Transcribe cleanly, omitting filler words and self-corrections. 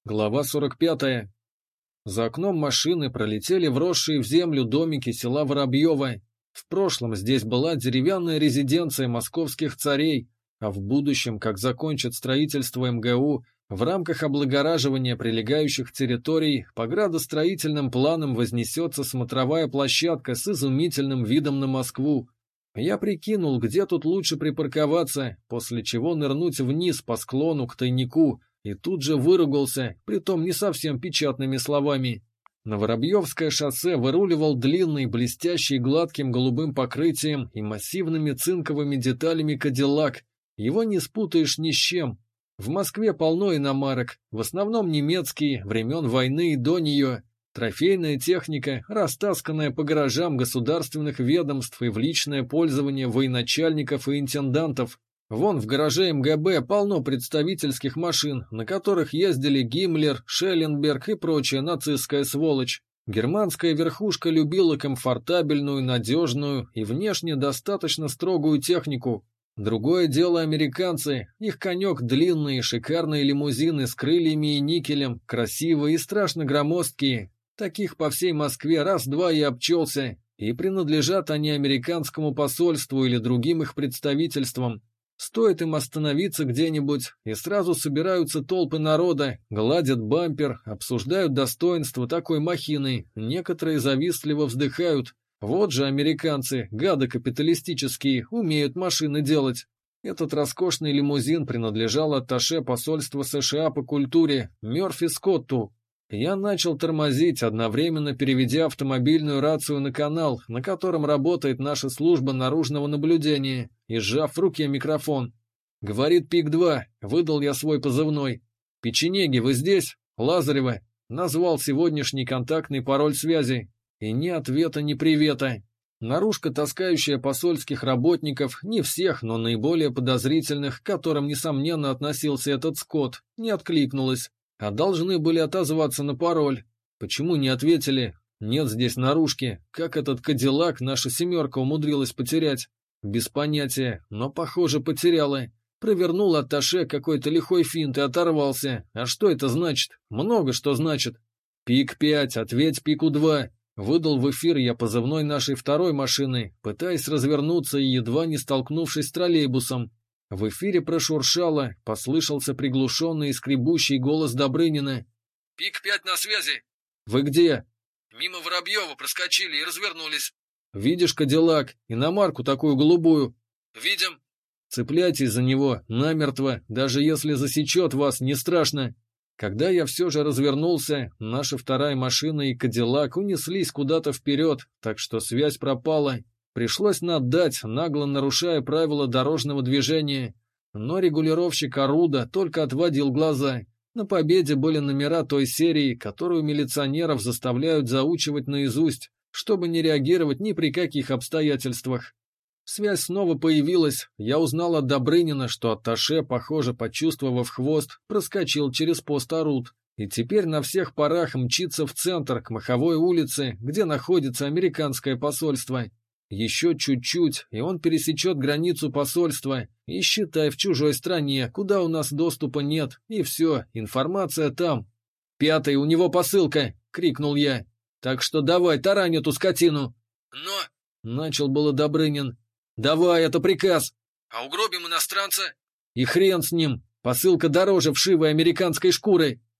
Глава 45. За окном машины пролетели вросшие в землю домики села Воробьево. В прошлом здесь была деревянная резиденция московских царей, а в будущем, как закончат строительство МГУ, в рамках облагораживания прилегающих территорий по градостроительным планам вознесется смотровая площадка с изумительным видом на Москву. Я прикинул, где тут лучше припарковаться, после чего нырнуть вниз по склону к тайнику, и тут же выругался, притом не совсем печатными словами. На Воробьевское шоссе выруливал длинный, блестящий гладким голубым покрытием и массивными цинковыми деталями Кадиллак. Его не спутаешь ни с чем. В Москве полно иномарок, в основном немецкие, времен войны и до нее. Трофейная техника, растасканная по гаражам государственных ведомств и в личное пользование военачальников и интендантов. Вон в гараже МГБ полно представительских машин, на которых ездили Гиммлер, Шелленберг и прочая нацистская сволочь. Германская верхушка любила комфортабельную, надежную и внешне достаточно строгую технику. Другое дело американцы, их конек длинные, шикарные лимузины с крыльями и никелем, красивые и страшно громоздкие. Таких по всей Москве раз-два и обчелся, и принадлежат они американскому посольству или другим их представительствам. Стоит им остановиться где-нибудь, и сразу собираются толпы народа, гладят бампер, обсуждают достоинства такой махины, некоторые завистливо вздыхают. Вот же американцы, гады капиталистические, умеют машины делать. Этот роскошный лимузин принадлежал атташе посольства США по культуре, Мёрфи Скотту. Я начал тормозить, одновременно переведя автомобильную рацию на канал, на котором работает наша служба наружного наблюдения, и сжав в руке микрофон. «Говорит Пик-2», выдал я свой позывной. «Печенеги, вы здесь?» «Лазарева», назвал сегодняшний контактный пароль связи. И ни ответа, ни привета. Наружка, таскающая посольских работников, не всех, но наиболее подозрительных, к которым, несомненно, относился этот скот, не откликнулась. А должны были отозваться на пароль. Почему не ответили? Нет здесь наружки. Как этот Кадиллак наша семерка умудрилась потерять? Без понятия, но, похоже, потеряла. Провернул атташе какой-то лихой финт и оторвался. А что это значит? Много что значит. «Пик-5, ответь Пику-2». Выдал в эфир я позывной нашей второй машины, пытаясь развернуться и едва не столкнувшись с троллейбусом. В эфире прошуршало, послышался приглушенный и скребущий голос Добрынина. «Пик-5 на связи!» «Вы где?» «Мимо Воробьева проскочили и развернулись». «Видишь Кадиллак, иномарку такую голубую?» «Видим». «Цепляйтесь за него, намертво, даже если засечет вас, не страшно». Когда я все же развернулся, наша вторая машина и Кадиллак унеслись куда-то вперед, так что связь пропала. Пришлось наддать, нагло нарушая правила дорожного движения. Но регулировщик Оруда только отводил глаза. На Победе были номера той серии, которую милиционеров заставляют заучивать наизусть, чтобы не реагировать ни при каких обстоятельствах. Связь снова появилась, я узнал от Добрынина, что атташе, похоже, почувствовав хвост, проскочил через пост Оруд, и теперь на всех парах мчится в центр, к Маховой улице, где находится американское посольство. Еще чуть-чуть, и он пересечет границу посольства, и считай в чужой стране, куда у нас доступа нет, и все, информация там. «Пятый, у него посылка!» — крикнул я. «Так что давай, тарань эту скотину!» «Но...» — начал было Добрынин. «Давай, это приказ!» «А угробим иностранца?» «И хрен с ним! Посылка дороже вшивой американской шкуры!»